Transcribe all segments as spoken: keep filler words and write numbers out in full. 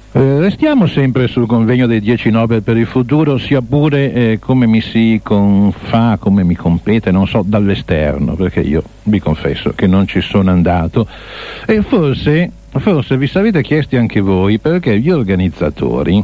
Eh, restiamo sempre sul convegno dei dieci Nobel per il futuro, sia pure eh, come mi si confà, come mi compete, non so, dall'esterno, perché io vi confesso che non ci sono andato. E forse, forse vi sarete chiesti anche voi perché gli organizzatori,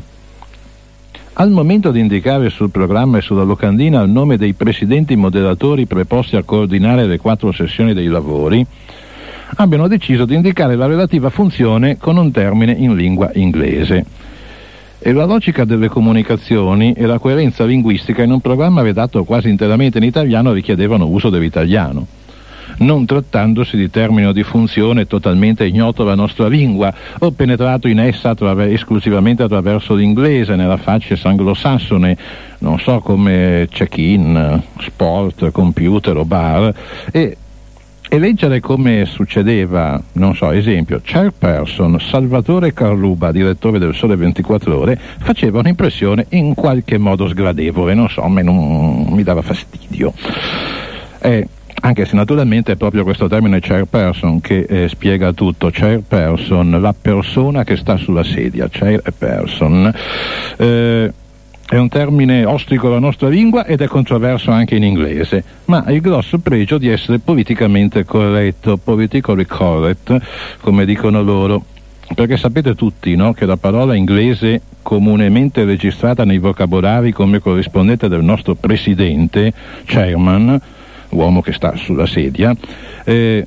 al momento di indicare sul programma e sulla locandina il nome dei presidenti moderatori preposti a coordinare le quattro sessioni dei lavori, abbiano deciso di indicare la relativa funzione con un termine in lingua inglese. E la logica delle comunicazioni e la coerenza linguistica in un programma redatto quasi interamente in italiano richiedevano uso dell'italiano, non trattandosi di termine o di funzione totalmente ignoto alla nostra lingua o penetrato in essa attraver- esclusivamente attraverso l'inglese nella facies anglosassone, non so, come check-in, sport, computer o bar, e E leggere come succedeva, non so, esempio, chairperson Salvatore Carluba, direttore del Sole ventiquattro Ore, faceva un'impressione in qualche modo sgradevole, non so, a me non mi dava fastidio. Eh, anche se naturalmente è proprio questo termine chairperson che eh, spiega tutto. Chairperson, la persona che sta sulla sedia, chairperson. Eh, È un termine ostico alla nostra lingua ed è controverso anche in inglese, ma ha il grosso pregio di essere politicamente corretto, politically correct, come dicono loro. Perché sapete tutti, no, che la parola inglese comunemente registrata nei vocabolari come corrispondente del nostro presidente, chairman, uomo che sta sulla sedia, eh,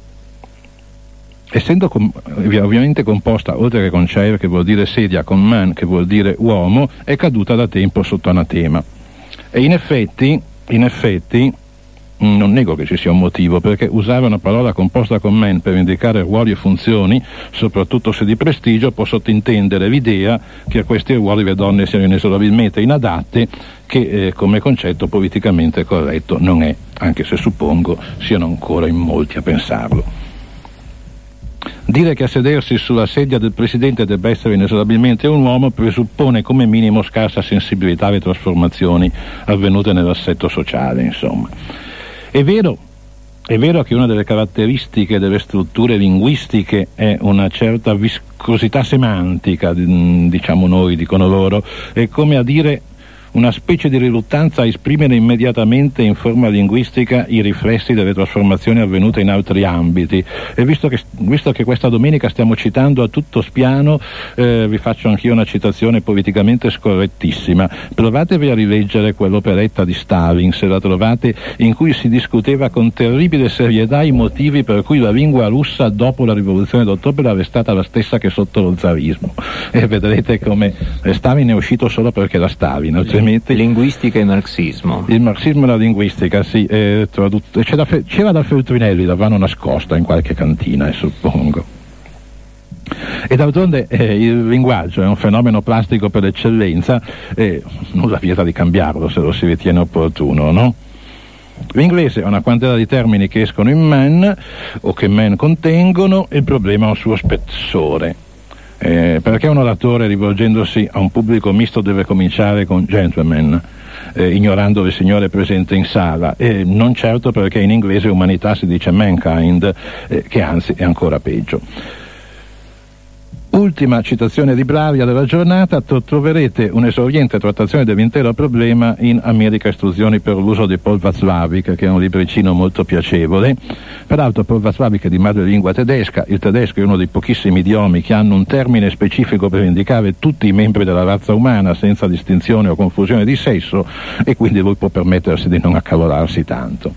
essendo com- ovviamente composta, oltre che con chair che vuol dire sedia, con man che vuol dire uomo, è caduta da tempo sotto anatema. E in effetti, in effetti, non nego che ci sia un motivo, perché usare una parola composta con man per indicare ruoli e funzioni, soprattutto se di prestigio, può sottintendere l'idea che a questi ruoli le donne siano inesorabilmente inadatte, che eh, come concetto politicamente corretto non è, anche se suppongo siano ancora in molti a pensarlo. Dire che a sedersi sulla sedia del presidente debba essere inesorabilmente un uomo presuppone come minimo scarsa sensibilità alle trasformazioni avvenute nell'assetto sociale, insomma. È vero, è vero che una delle caratteristiche delle strutture linguistiche è una certa viscosità semantica, diciamo noi, dicono loro, è come a dire una specie di riluttanza a esprimere immediatamente in forma linguistica i riflessi delle trasformazioni avvenute in altri ambiti. E visto che, visto che questa domenica stiamo citando a tutto spiano, eh, vi faccio anch'io una citazione politicamente scorrettissima. Provatevi a rileggere quell'operetta di Stalin, se la trovate, in cui si discuteva con terribile serietà i motivi per cui la lingua russa dopo la rivoluzione d'ottobre era stata la stessa che sotto lo zarismo. E vedrete come Stalin è uscito solo perché era Stalin, altrimenti linguistica e marxismo. Il marxismo e la linguistica, sì, eh, tradut- c'era, da, c'era da Feltrinelli, l'avevano nascosta in qualche cantina, eh, suppongo. E d'altronde eh, il linguaggio è un fenomeno plastico per eccellenza e nulla vieta di cambiarlo se lo si ritiene opportuno, no? L'inglese ha una quantità di termini che escono in man o che man contengono e il problema ha un suo spessore. Eh, perché un oratore, rivolgendosi a un pubblico misto, deve cominciare con gentlemen, eh, ignorando le signore presenti in sala, e non certo perché in inglese umanità si dice mankind, eh, che anzi è ancora peggio. Ultima citazione libraria della giornata: troverete un'esauriente trattazione dell'intero problema in America Istruzioni per l'uso di Paul Václavic, che è un libricino molto piacevole. Peraltro Paul Václavic è di madrelingua tedesca. Il tedesco è uno dei pochissimi idiomi che hanno un termine specifico per indicare tutti i membri della razza umana senza distinzione o confusione di sesso, e quindi lui può permettersi di non accavolarsi tanto.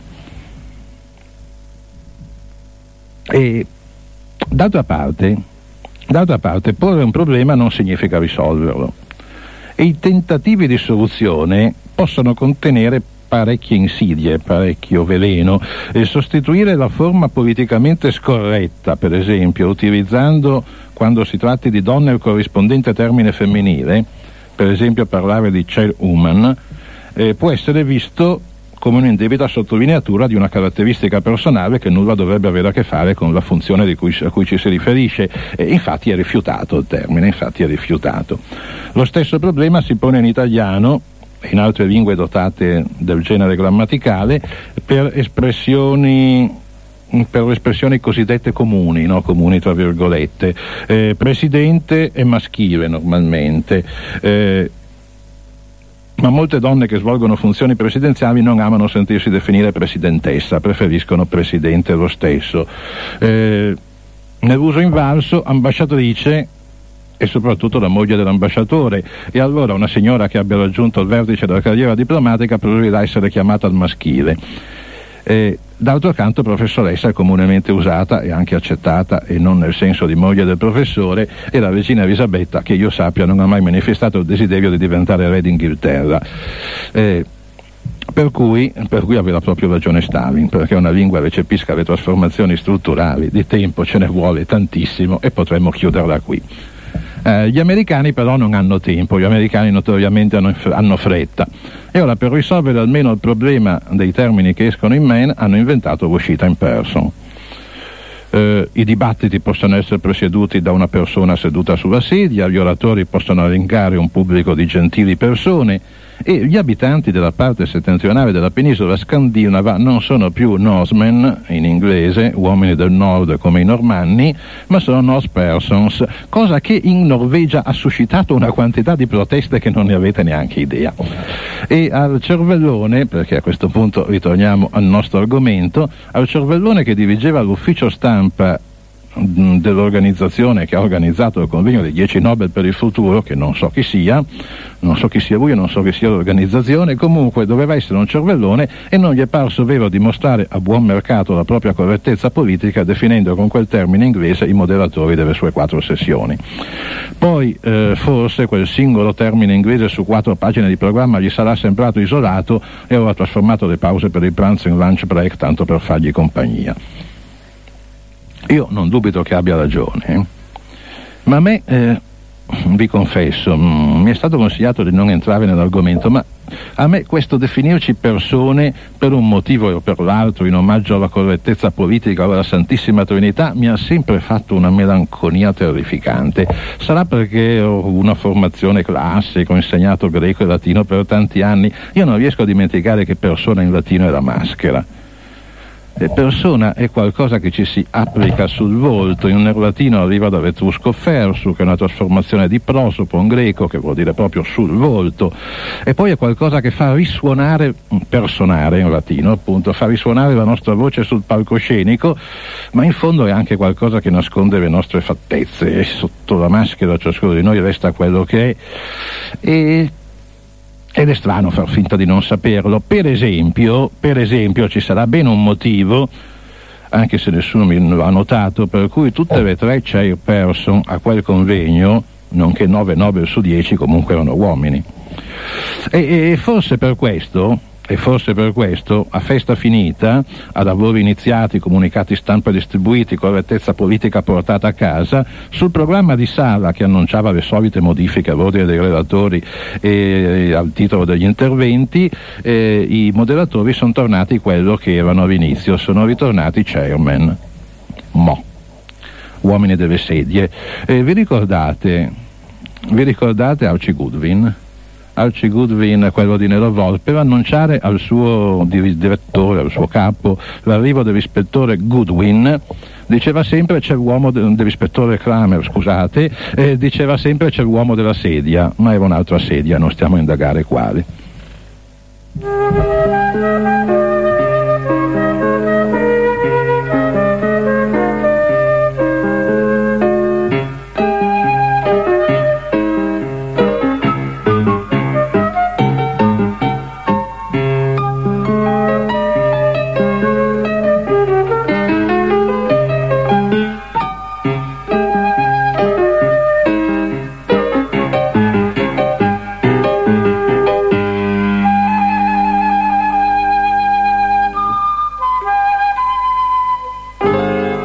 E d'altra parte D'altra parte, porre un problema non significa risolverlo, e i tentativi di soluzione possono contenere parecchie insidie, parecchio veleno, e sostituire la forma politicamente scorretta, per esempio, utilizzando, quando si tratti di donne, il corrispondente termine femminile, per esempio parlare di chairwoman, eh, può essere visto come un'indebita sottolineatura di una caratteristica personale che nulla dovrebbe avere a che fare con la funzione di cui, a cui ci si riferisce, e infatti è rifiutato il termine, infatti è rifiutato. Lo stesso problema si pone in italiano e in altre lingue dotate del genere grammaticale per espressioni per le espressioni cosiddette comuni, no? Comuni tra virgolette. Eh, presidente è maschile normalmente, eh, ma molte donne che svolgono funzioni presidenziali non amano sentirsi definire presidentessa, preferiscono presidente lo stesso. Eh, nell'uso invalso, ambasciatrice e soprattutto la moglie dell'ambasciatore, e allora una signora che abbia raggiunto il vertice della carriera diplomatica preferirà essere chiamata al maschile. Eh, d'altro canto professoressa è comunemente usata e anche accettata, e non nel senso di moglie del professore, e la regina Elisabetta, che io sappia, non ha mai manifestato il desiderio di diventare re d'Inghilterra. Eh, per cui, per cui aveva proprio ragione Stalin, perché una lingua recepisca le trasformazioni strutturali di tempo ce ne vuole tantissimo, e potremmo chiuderla qui. Eh, gli americani però non hanno tempo, gli americani notoriamente hanno, hanno fretta, e ora per risolvere almeno il problema dei termini che escono in man hanno inventato l'uscita in person. Eh, I dibattiti possono essere presieduti da una persona seduta sulla sedia, gli oratori possono elencare un pubblico di gentili persone, e gli abitanti della parte settentrionale della penisola scandinava non sono più Norsemen, in inglese, uomini del nord come i normanni, ma sono Norse persons, cosa che in Norvegia ha suscitato una quantità di proteste che non ne avete neanche idea. E al cervellone, perché a questo punto ritorniamo al nostro argomento, al cervellone che dirigeva l'ufficio stampa dell'organizzazione che ha organizzato il convegno dei dieci Nobel per il futuro, che non so chi sia, non so chi sia lui e non so chi sia l'organizzazione, comunque doveva essere un cervellone, e non gli è parso vero dimostrare a buon mercato la propria correttezza politica definendo con quel termine inglese i moderatori delle sue quattro sessioni. Poi eh, forse quel singolo termine inglese su quattro pagine di programma gli sarà sembrato isolato, e ora ha trasformato le pause per il pranzo in lunch break tanto per fargli compagnia. Io non dubito che abbia ragione, eh? ma a me, eh, vi confesso, mh, mi è stato consigliato di non entrare nell'argomento, ma a me questo definirci persone per un motivo o per l'altro in omaggio alla correttezza politica o alla Santissima Trinità mi ha sempre fatto una melanconia terrificante. Sarà perché ho una formazione classica, ho insegnato greco e latino per tanti anni, io non riesco a dimenticare che persona in latino è la maschera. Persona è qualcosa che ci si applica sul volto, in un latino arriva dall'etrusco fersu, che è una trasformazione di prosopo in greco, che vuol dire proprio sul volto, e poi è qualcosa che fa risuonare, personare in latino appunto, fa risuonare la nostra voce sul palcoscenico, ma in fondo è anche qualcosa che nasconde le nostre fattezze, e sotto la maschera ciascuno di noi resta quello che è, e ed è strano far finta di non saperlo. Per esempio, per esempio ci sarà bene un motivo, anche se nessuno mi ha notato, per cui tutte le tre chairperson a quel convegno, nonché nove Nobel su dieci, comunque erano uomini. E, e forse per questo, e forse per questo, a festa finita, a lavori iniziati, comunicati stampa distribuiti, correttezza politica portata a casa, sul programma di sala che annunciava le solite modifiche all'ordine dei relatori e, e al titolo degli interventi, eh, i moderatori sono tornati quello che erano all'inizio, sono ritornati chairman. Mo. Uomini delle sedie. Eh, vi ricordate, vi ricordate Archie Goodwin? Archie Goodwin, quello di Nero Volpe, per annunciare al suo direttore, al suo capo, l'arrivo dell'ispettore Goodwin, diceva sempre c'è l'uomo de- dell'ispettore Kramer, scusate, eh, diceva sempre c'è l'uomo della sedia, ma era un'altra sedia, non stiamo a indagare quale.